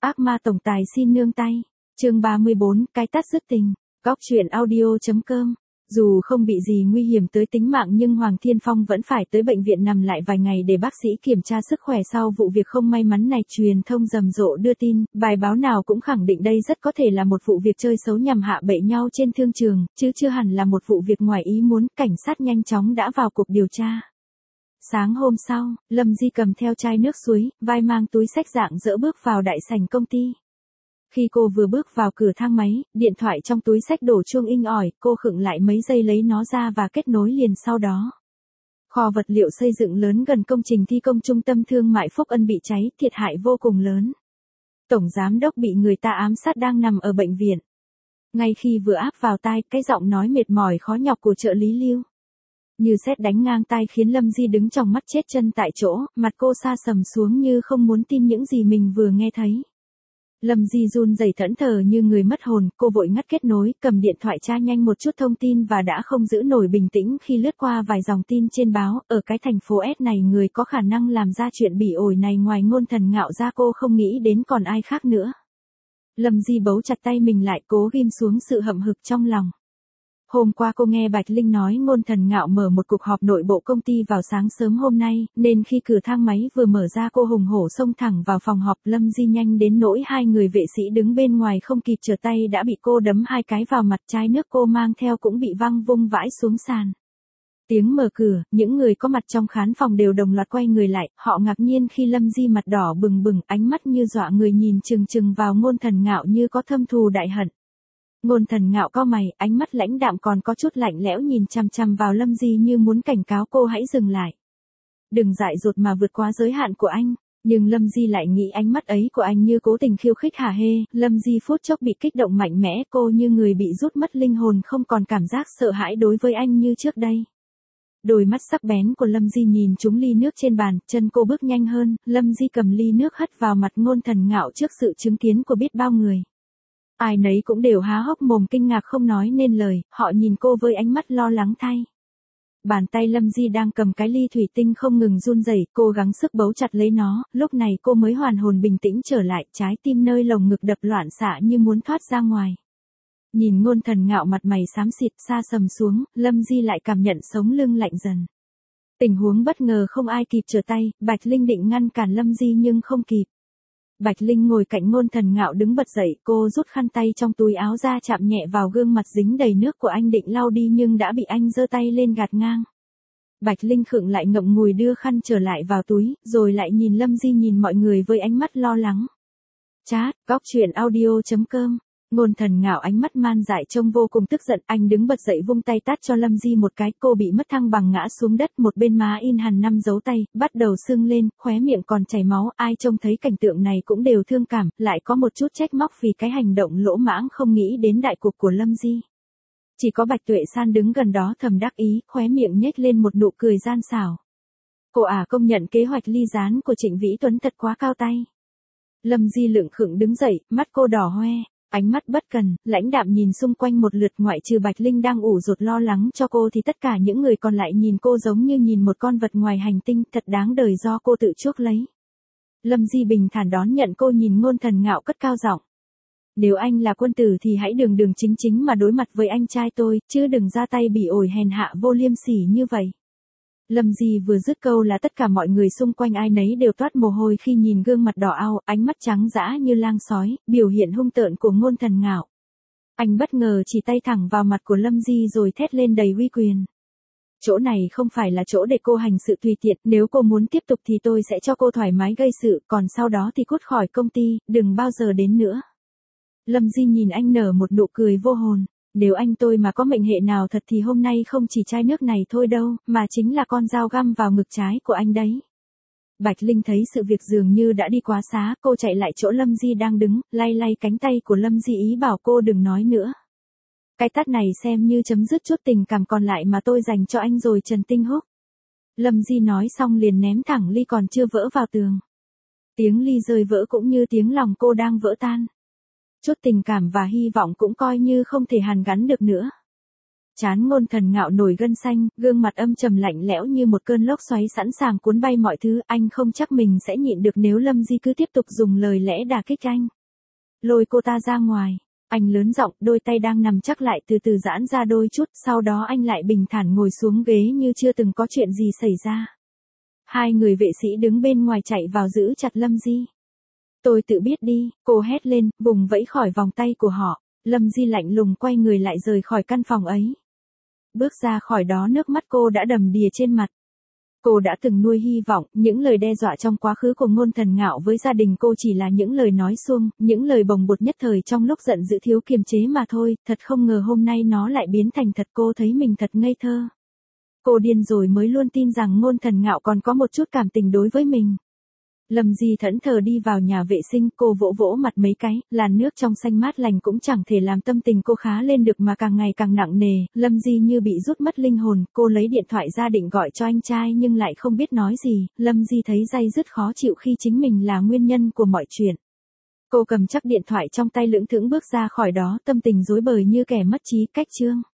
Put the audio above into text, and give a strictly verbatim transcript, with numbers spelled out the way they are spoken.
Ác ma tổng tài xin nương tay. Chương ba mươi bốn, cái tát dứt tình. Góc truyện audio.com. Dù không bị gì nguy hiểm tới tính mạng nhưng Hoàng Thiên Phong vẫn phải tới bệnh viện nằm lại vài ngày để bác sĩ kiểm tra sức khỏe sau vụ việc không may mắn này. Truyền thông rầm rộ đưa tin, bài báo nào cũng khẳng định đây rất có thể là một vụ việc chơi xấu nhằm hạ bệ nhau trên thương trường, chứ chưa hẳn là một vụ việc ngoài ý muốn. Cảnh sát nhanh chóng đã vào cuộc điều tra. Sáng hôm sau, Lâm Di cầm theo chai nước suối, vai mang túi xách dạng dỡ bước vào đại sảnh công ty. Khi cô vừa bước vào cửa thang máy, điện thoại trong túi xách đổ chuông inh ỏi, cô khựng lại mấy giây lấy nó ra và kết nối liền sau đó. Kho vật liệu xây dựng lớn gần công trình thi công trung tâm thương mại Phúc Ân bị cháy, thiệt hại vô cùng lớn. Tổng giám đốc bị người ta ám sát đang nằm ở bệnh viện. Ngay khi vừa áp vào tai, cái giọng nói mệt mỏi khó nhọc của trợ lý Lưu như sét đánh ngang tai khiến Lâm Di đứng trong mắt chết chân tại chỗ, mặt cô sa sầm xuống như không muốn tin những gì mình vừa nghe thấy. Lâm Di run rẩy thẫn thờ như người mất hồn, cô vội ngắt kết nối, cầm điện thoại tra nhanh một chút thông tin và đã không giữ nổi bình tĩnh khi lướt qua vài dòng tin trên báo. Ở cái thành phố S này, người có khả năng làm ra chuyện bỉ ổi này ngoài Ngôn Thần Ngạo ra cô không nghĩ đến còn ai khác nữa. Lâm Di bấu chặt tay mình lại, cố ghim xuống sự hậm hực trong lòng. Hôm qua cô nghe Bạch Linh nói Ngôn Thần Ngạo mở một cuộc họp nội bộ công ty vào sáng sớm hôm nay, nên khi cửa thang máy vừa mở ra cô hùng hổ xông thẳng vào phòng họp. Lâm Di nhanh đến nỗi hai người vệ sĩ đứng bên ngoài không kịp trở tay đã bị cô đấm hai cái vào mặt, chai nước cô mang theo cũng bị văng vung vãi xuống sàn. Tiếng mở cửa, những người có mặt trong khán phòng đều đồng loạt quay người lại, họ ngạc nhiên khi Lâm Di mặt đỏ bừng bừng, ánh mắt như dọa người nhìn chừng chừng vào Ngôn Thần Ngạo như có thâm thù đại hận. Ngôn Thần Ngạo cau mày, ánh mắt lãnh đạm còn có chút lạnh lẽo nhìn chằm chằm vào Lâm Di như muốn cảnh cáo cô hãy dừng lại. Đừng dại dột mà vượt quá giới hạn của anh. Nhưng Lâm Di lại nghĩ ánh mắt ấy của anh như cố tình khiêu khích hả hê. Lâm Di phút chốc bị kích động mạnh mẽ, cô như người bị rút mất linh hồn, không còn cảm giác sợ hãi đối với anh như trước đây. Đôi mắt sắc bén của Lâm Di nhìn trúng ly nước trên bàn, chân cô bước nhanh hơn, Lâm Di cầm ly nước hất vào mặt Ngôn Thần Ngạo trước sự chứng kiến của biết bao người. Ai nấy cũng đều há hốc mồm kinh ngạc không nói nên lời, họ nhìn cô với ánh mắt lo lắng thay. Bàn tay Lâm Di đang cầm cái ly thủy tinh không ngừng run rẩy, cô gắng sức bấu chặt lấy nó, lúc này cô mới hoàn hồn bình tĩnh trở lại, trái tim nơi lồng ngực đập loạn xạ như muốn thoát ra ngoài. Nhìn Ngôn Thần Ngạo mặt mày xám xịt sa sầm xuống, Lâm Di lại cảm nhận sống lưng lạnh dần. Tình huống bất ngờ không ai kịp trở tay, Bạch Linh định ngăn cản Lâm Di nhưng không kịp. Bạch Linh ngồi cạnh Ngôn Thần Ngạo đứng bật dậy, cô rút khăn tay trong túi áo ra chạm nhẹ vào gương mặt dính đầy nước của anh định lau đi nhưng đã bị anh giơ tay lên gạt ngang. Bạch Linh khựng lại ngậm ngùi đưa khăn trở lại vào túi, rồi lại nhìn Lâm Di nhìn mọi người với ánh mắt lo lắng. Chat, góc truyện audio.com. Ngôn Thần Ngạo ánh mắt man dại trông vô cùng tức giận, anh đứng bật dậy vung tay tát cho Lâm Di một cái, cô bị mất thăng bằng ngã xuống đất, một bên má in hằn năm dấu tay, bắt đầu sưng lên, khóe miệng còn chảy máu, ai trông thấy cảnh tượng này cũng đều thương cảm, lại có một chút trách móc vì cái hành động lỗ mãng không nghĩ đến đại cục của Lâm Di. Chỉ có Bạch Tuệ San đứng gần đó thầm đắc ý, khóe miệng nhếch lên một nụ cười gian xảo. Cô à công nhận kế hoạch ly gián của Trịnh Vĩ Tuấn thật quá cao tay. Lâm Di lững khựng đứng dậy, mắt cô đỏ hoe. Ánh mắt bất cần, lãnh đạm nhìn xung quanh một lượt, ngoại trừ Bạch Linh đang ủ rột lo lắng cho cô thì tất cả những người còn lại nhìn cô giống như nhìn một con vật ngoài hành tinh, thật đáng đời do cô tự chuốc lấy. Lâm Di bình thản đón nhận cô, nhìn Ngôn Thần Ngạo cất cao giọng. Nếu anh là quân tử thì hãy đường đường chính chính mà đối mặt với anh trai tôi, chứ đừng ra tay bỉ ổi hèn hạ vô liêm sỉ như vậy. Lâm Di vừa dứt câu là tất cả mọi người xung quanh ai nấy đều toát mồ hôi khi nhìn gương mặt đỏ ao, ánh mắt trắng dã như lang sói, biểu hiện hung tợn của Ngôn Thần Ngạo. Anh bất ngờ chỉ tay thẳng vào mặt của Lâm Di rồi thét lên đầy uy quyền. Chỗ này không phải là chỗ để cô hành sự tùy tiện, nếu cô muốn tiếp tục thì tôi sẽ cho cô thoải mái gây sự, còn sau đó thì cút khỏi công ty, đừng bao giờ đến nữa. Lâm Di nhìn anh nở một nụ cười vô hồn. Nếu anh tôi mà có mệnh hệ nào thật thì hôm nay không chỉ chai nước này thôi đâu, mà chính là con dao găm vào ngực trái của anh đấy. Bạch Linh thấy sự việc dường như đã đi quá xá, cô chạy lại chỗ Lâm Di đang đứng, lay lay cánh tay của Lâm Di ý bảo cô đừng nói nữa. Cái tát này xem như chấm dứt chút tình cảm còn lại mà tôi dành cho anh rồi Trần Tinh Húc. Lâm Di nói xong liền ném thẳng ly còn chưa vỡ vào tường. Tiếng ly rơi vỡ cũng như tiếng lòng cô đang vỡ tan. Chút tình cảm và hy vọng cũng coi như không thể hàn gắn được nữa. Trán Ngôn Thần Ngạo nổi gân xanh, gương mặt âm trầm lạnh lẽo như một cơn lốc xoáy sẵn sàng cuốn bay mọi thứ, anh không chắc mình sẽ nhịn được nếu Lâm Di cứ tiếp tục dùng lời lẽ đả kích anh. lôi cô ta ra ngoài. Anh lớn giọng, đôi tay đang nằm chắc lại từ từ giãn ra đôi chút, sau đó anh lại bình thản ngồi xuống ghế như chưa từng có chuyện gì xảy ra. Hai người vệ sĩ đứng bên ngoài chạy vào giữ chặt Lâm Di. Tôi tự biết đi, cô hét lên, vùng vẫy khỏi vòng tay của họ. Lâm Di lạnh lùng quay người lại rời khỏi căn phòng ấy. Bước ra khỏi đó nước mắt cô đã đầm đìa trên mặt. Cô đã từng nuôi hy vọng, những lời đe dọa trong quá khứ của Ngôn Thần Ngạo với gia đình cô chỉ là những lời nói suông, những lời bồng bột nhất thời trong lúc giận dữ thiếu kiềm chế mà thôi, thật không ngờ hôm nay nó lại biến thành thật. Cô thấy mình thật ngây thơ. Cô điên rồi mới luôn tin rằng Ngôn Thần Ngạo còn có một chút cảm tình đối với mình. Lâm Di thẫn thờ đi vào nhà vệ sinh, cô vỗ vỗ mặt mấy cái, làn nước trong xanh mát lành cũng chẳng thể làm tâm tình cô khá lên được mà càng ngày càng nặng nề. Lâm Di như bị rút mất linh hồn, cô lấy điện thoại ra định gọi cho anh trai nhưng lại không biết nói gì. Lâm Di thấy day dứt khó chịu khi chính mình là nguyên nhân của mọi chuyện. Cô cầm chắc điện thoại trong tay lững thững bước ra khỏi đó, tâm tình rối bời như kẻ mất trí. Cách chương